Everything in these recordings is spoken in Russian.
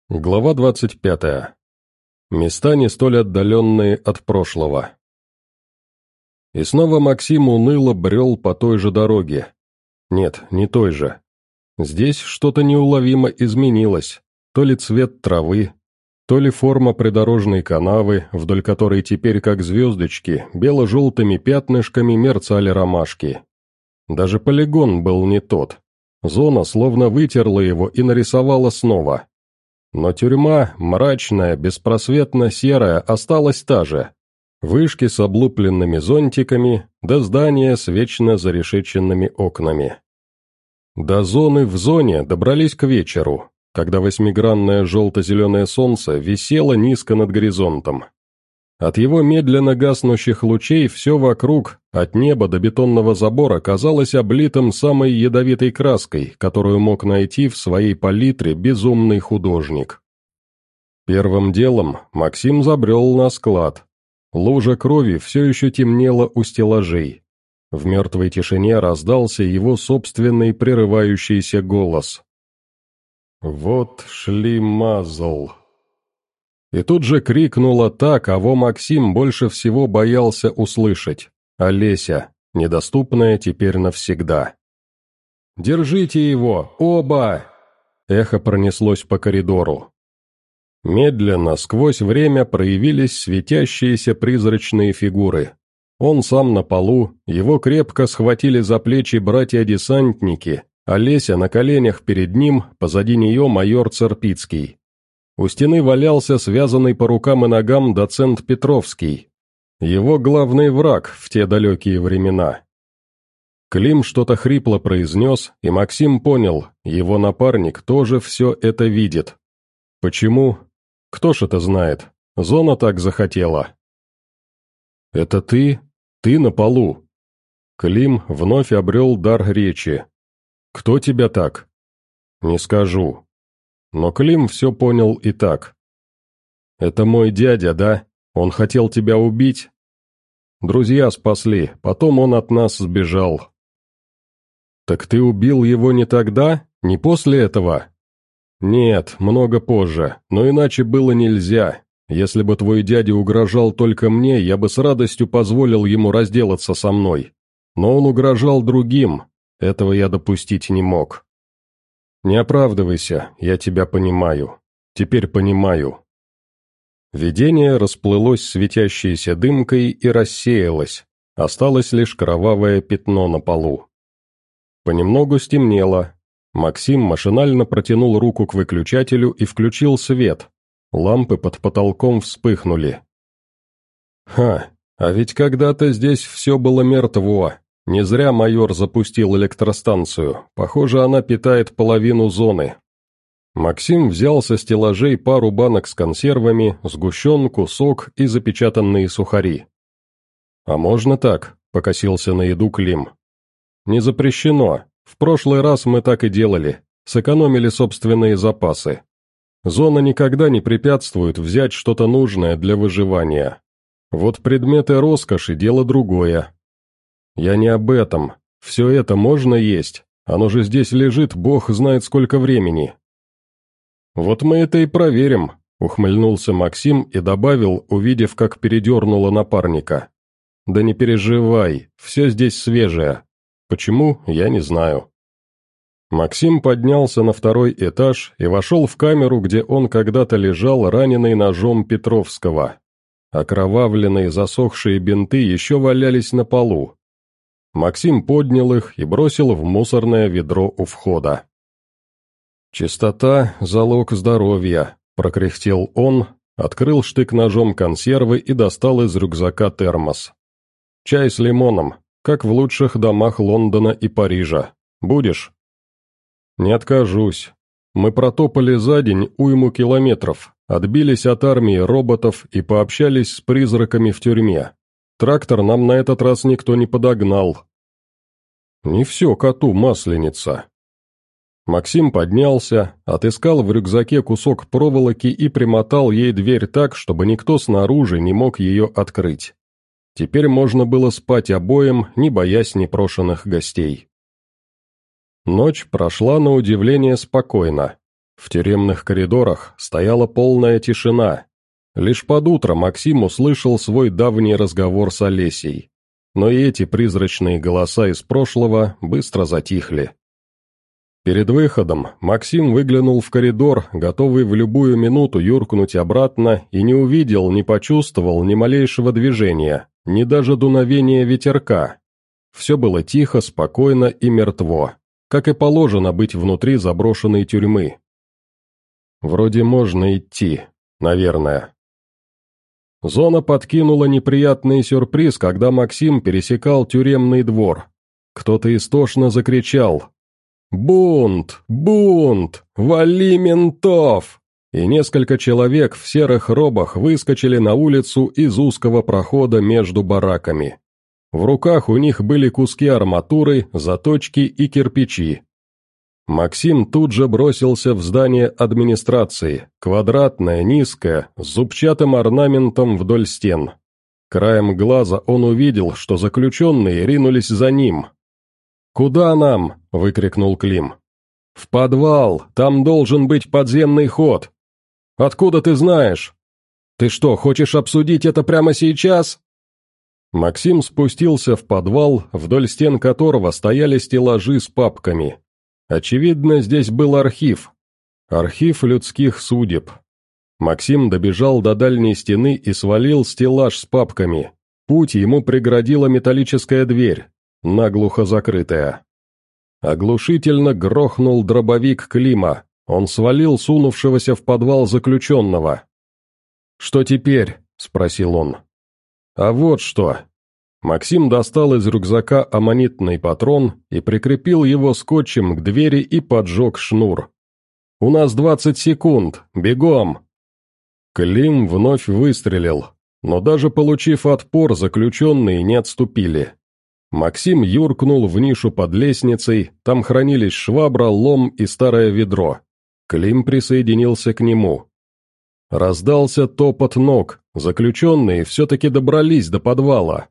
Глава 25. Места не столь отдаленные от прошлого. И снова Максим уныло брел по той же дороге. Нет, не той же. Здесь что-то неуловимо изменилось. То ли цвет травы, то ли форма придорожной канавы, вдоль которой теперь, как звездочки, бело-желтыми пятнышками мерцали ромашки. Даже полигон был не тот. Зона словно вытерла его и нарисовала снова. Но тюрьма, мрачная, беспросветно серая, осталась та же. Вышки с облупленными зонтиками, да здания с вечно зарешеченными окнами. До зоны в зоне добрались к вечеру, когда восьмигранное желто-зеленое солнце висело низко над горизонтом. От его медленно гаснущих лучей все вокруг, от неба до бетонного забора, казалось облитым самой ядовитой краской, которую мог найти в своей палитре безумный художник. Первым делом Максим забрел на склад. Лужа крови все еще темнела у стеллажей. В мертвой тишине раздался его собственный прерывающийся голос. «Вот шлимазл». И тут же крикнула та, кого Максим больше всего боялся услышать. Олеся, недоступная теперь навсегда. «Держите его, оба!» Эхо пронеслось по коридору. Медленно, сквозь время проявились светящиеся призрачные фигуры. Он сам на полу, его крепко схватили за плечи братья-десантники, Олеся на коленях перед ним, позади нее майор Церпицкий. У стены валялся связанный по рукам и ногам доцент Петровский. Его главный враг в те далекие времена. Клим что-то хрипло произнес, и Максим понял, его напарник тоже все это видит. Почему? Кто ж это знает? Зона так захотела. «Это ты? Ты на полу?» Клим вновь обрел дар речи. «Кто тебя так?» «Не скажу». Но Клим все понял и так. «Это мой дядя, да? Он хотел тебя убить?» «Друзья спасли, потом он от нас сбежал». «Так ты убил его не тогда? Не после этого?» «Нет, много позже, но иначе было нельзя. Если бы твой дядя угрожал только мне, я бы с радостью позволил ему разделаться со мной. Но он угрожал другим, этого я допустить не мог». «Не оправдывайся, я тебя понимаю. Теперь понимаю». Видение расплылось светящейся дымкой и рассеялось, осталось лишь кровавое пятно на полу. Понемногу стемнело. Максим машинально протянул руку к выключателю и включил свет. Лампы под потолком вспыхнули. «Ха, а ведь когда-то здесь все было мертво. Не зря майор запустил электростанцию, похоже, она питает половину зоны». Максим взял со стеллажей пару банок с консервами, сгущенку, сок и запечатанные сухари. «А можно так?» — покосился на еду Клим. «Не запрещено. В прошлый раз мы так и делали, сэкономили собственные запасы. Зона никогда не препятствует взять что-то нужное для выживания. Вот предметы роскоши — дело другое». «Я не об этом. Все это можно есть. Оно же здесь лежит, бог знает сколько времени». «Вот мы это и проверим», — ухмыльнулся Максим и добавил, увидев, как передернуло напарника. «Да не переживай, все здесь свежее. Почему, я не знаю». Максим поднялся на второй этаж и вошел в камеру, где он когда-то лежал, раненый ножом Петровского. Окровавленные засохшие бинты еще валялись на полу. Максим поднял их и бросил в мусорное ведро у входа. «Чистота – залог здоровья», – прокряхтел он, открыл штык-ножом консервы и достал из рюкзака термос. «Чай с лимоном, как в лучших домах Лондона и Парижа. Будешь?» «Не откажусь. Мы протопали за день уйму километров, отбились от армии роботов и пообщались с призраками в тюрьме. Трактор нам на этот раз никто не подогнал». «Не все коту масленица». Максим поднялся, отыскал в рюкзаке кусок проволоки и примотал ей дверь так, чтобы никто снаружи не мог ее открыть. Теперь можно было спать обоим, не боясь непрошенных гостей. Ночь прошла на удивление спокойно. В тюремных коридорах стояла полная тишина. Лишь под утро Максим услышал свой давний разговор с Олесей. Но и эти призрачные голоса из прошлого быстро затихли. Перед выходом Максим выглянул в коридор, готовый в любую минуту юркнуть обратно, и не увидел, не почувствовал ни малейшего движения, ни даже дуновения ветерка. Все было тихо, спокойно и мертво, как и положено быть внутри заброшенной тюрьмы. Вроде можно идти, наверное. Зона подкинула неприятный сюрприз, когда Максим пересекал тюремный двор. Кто-то истошно закричал: «Бунт! Бунт! Вали ментов!» И несколько человек в серых робах выскочили на улицу из узкого прохода между бараками. В руках у них были куски арматуры, заточки и кирпичи. Максим тут же бросился в здание администрации, квадратное, низкое, с зубчатым орнаментом вдоль стен. Краем глаза он увидел, что заключенные ринулись за ним. «Куда нам?» — выкрикнул Клим. «В подвал, там должен быть подземный ход». «Откуда ты знаешь? Ты что, хочешь обсудить это прямо сейчас?» Максим спустился в подвал, вдоль стен которого стояли стеллажи с папками. Очевидно, здесь был архив. Архив людских судеб. Максим добежал до дальней стены и свалил стеллаж с папками. Путь ему преградила металлическая дверь, наглухо закрытая. Оглушительно грохнул дробовик Клима. Он свалил сунувшегося в подвал заключенного. «Что теперь?» — спросил он. «А вот что». Максим достал из рюкзака аммонитный патрон и прикрепил его скотчем к двери и поджег шнур. «У нас 20 секунд, бегом!» Клим вновь выстрелил, но даже получив отпор, заключенные не отступили. Максим юркнул в нишу под лестницей, там хранились швабра, лом и старое ведро. Клим присоединился к нему. Раздался топот ног, заключенные все-таки добрались до подвала.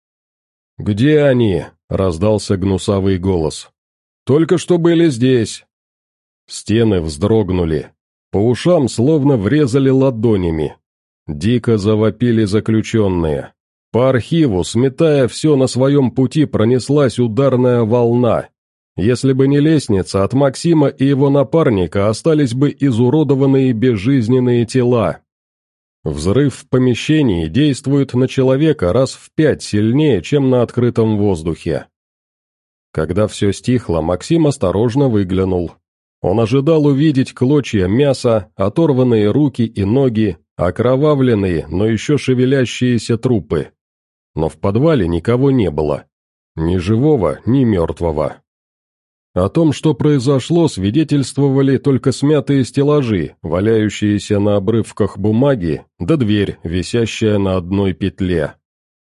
«Где они?» — раздался гнусавый голос. «Только что были здесь». Стены вздрогнули. По ушам словно врезали ладонями. Дико завопили заключенные. По архиву, сметая все на своем пути, пронеслась ударная волна. Если бы не лестница, от Максима и его напарника остались бы изуродованные безжизненные тела. Взрыв в помещении действует на человека раз в 5 сильнее, чем на открытом воздухе. Когда все стихло, Максим осторожно выглянул. Он ожидал увидеть клочья мяса, оторванные руки и ноги, окровавленные, но еще шевелящиеся трупы. Но в подвале никого не было. Ни живого, ни мертвого. О том, что произошло, свидетельствовали только смятые стеллажи, валяющиеся на обрывках бумаги, да дверь, висящая на одной петле.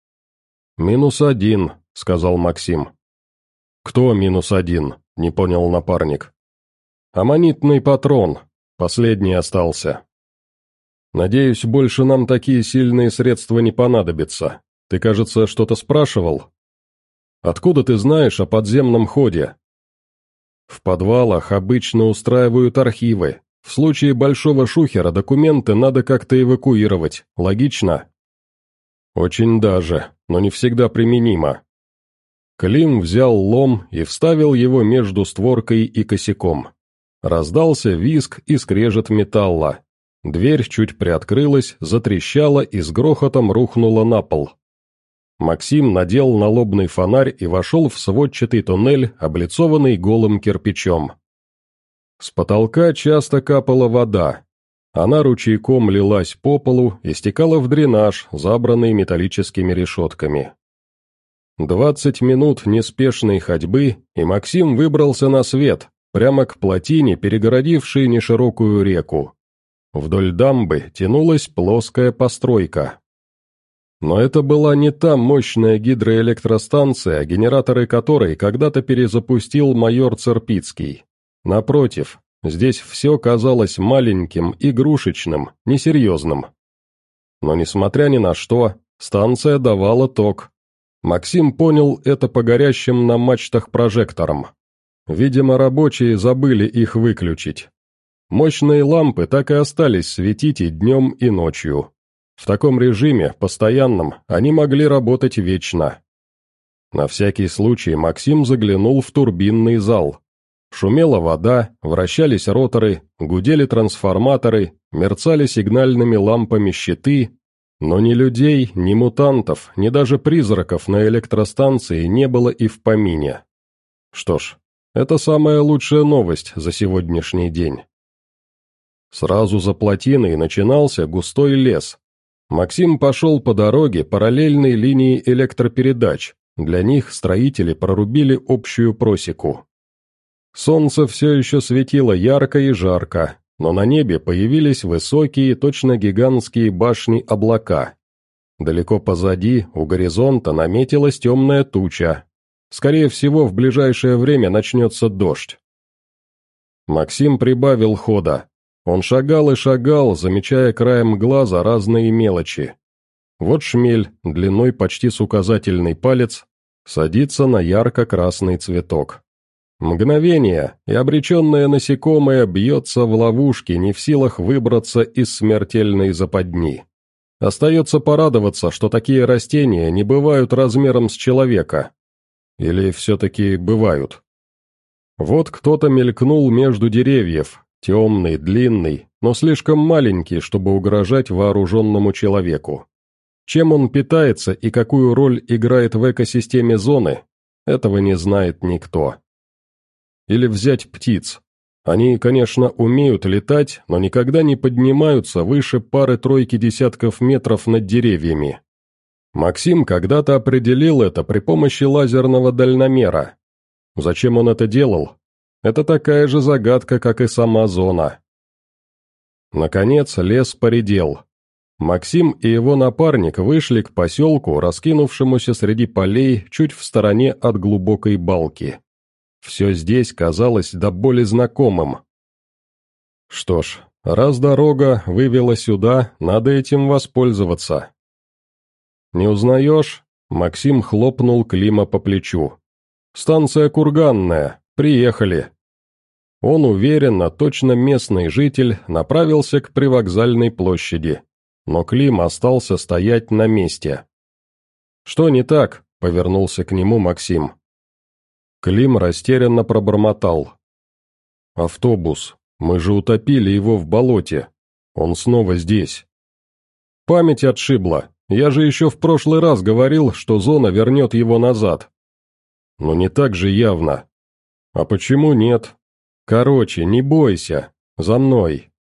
«-1», — сказал Максим. «Кто -1?» — не понял напарник. «Аммонитный патрон. Последний остался. Надеюсь, больше нам такие сильные средства не понадобятся. Ты, кажется, что-то спрашивал? Откуда ты знаешь о подземном ходе?» В подвалах обычно устраивают архивы. В случае большого шухера документы надо как-то эвакуировать. Логично? Очень даже, но не всегда применимо. Клим взял лом и вставил его между створкой и косяком. Раздался визг и скрежет металла. Дверь чуть приоткрылась, затрещала и с грохотом рухнула на пол. Максим надел налобный фонарь и вошел в сводчатый туннель, облицованный голым кирпичом. С потолка часто капала вода. Она ручейком лилась по полу и стекала в дренаж, забранный металлическими решетками. 20 минут неспешной ходьбы, и Максим выбрался на свет, прямо к плотине, перегородившей неширокую реку. Вдоль дамбы тянулась плоская постройка. Но это была не та мощная гидроэлектростанция, генераторы которой когда-то перезапустил майор Церпицкий. Напротив, здесь все казалось маленьким, игрушечным, несерьезным. Но несмотря ни на что, станция давала ток. Максим понял это по горящим на мачтах прожекторам. Видимо, рабочие забыли их выключить. Мощные лампы так и остались светить и днем, и ночью. В таком режиме, постоянном, они могли работать вечно. На всякий случай Максим заглянул в турбинный зал. Шумела вода, вращались роторы, гудели трансформаторы, мерцали сигнальными лампами щиты, но ни людей, ни мутантов, ни даже призраков на электростанции не было и в помине. Что ж, это самая лучшая новость за сегодняшний день. Сразу за плотиной начинался густой лес. Максим пошел по дороге параллельной линии электропередач, для них строители прорубили общую просеку. Солнце все еще светило ярко и жарко, но на небе появились высокие, точно гигантские башни-облака. Далеко позади, у горизонта, наметилась темная туча. Скорее всего, в ближайшее время начнется дождь. Максим прибавил хода. Он шагал и шагал, замечая краем глаза разные мелочи. Вот шмель, длиной почти с указательный палец, садится на ярко-красный цветок. Мгновение, и обреченное насекомое бьется в ловушке, не в силах выбраться из смертельной западни. Остается порадоваться, что такие растения не бывают размером с человека. Или все-таки бывают. Вот кто-то мелькнул между деревьев, темный, длинный, но слишком маленький, чтобы угрожать вооруженному человеку. Чем он питается и какую роль играет в экосистеме зоны, этого не знает никто. Или взять птиц. Они, конечно, умеют летать, но никогда не поднимаются выше пары-тройки десятков метров над деревьями. Максим когда-то определил это при помощи лазерного дальномера. Зачем он это делал? Это такая же загадка, как и сама зона. Наконец лес поредел. Максим и его напарник вышли к поселку, раскинувшемуся среди полей чуть в стороне от глубокой балки. Все здесь казалось до боли знакомым. Что ж, раз дорога вывела сюда, надо этим воспользоваться. «Не узнаешь?» — Максим хлопнул Клима по плечу. «Станция Курганная. Приехали». Он уверенно, точно местный житель, направился к привокзальной площади, но Клим остался стоять на месте. «Что не так?» — повернулся к нему Максим. Клим растерянно пробормотал. «Автобус. Мы же утопили его в болоте. Он снова здесь». «Память отшибла. Я же еще в прошлый раз говорил, что зона вернет его назад». «Но не так же явно». «А почему нет?» «Короче, не бойся. За мной».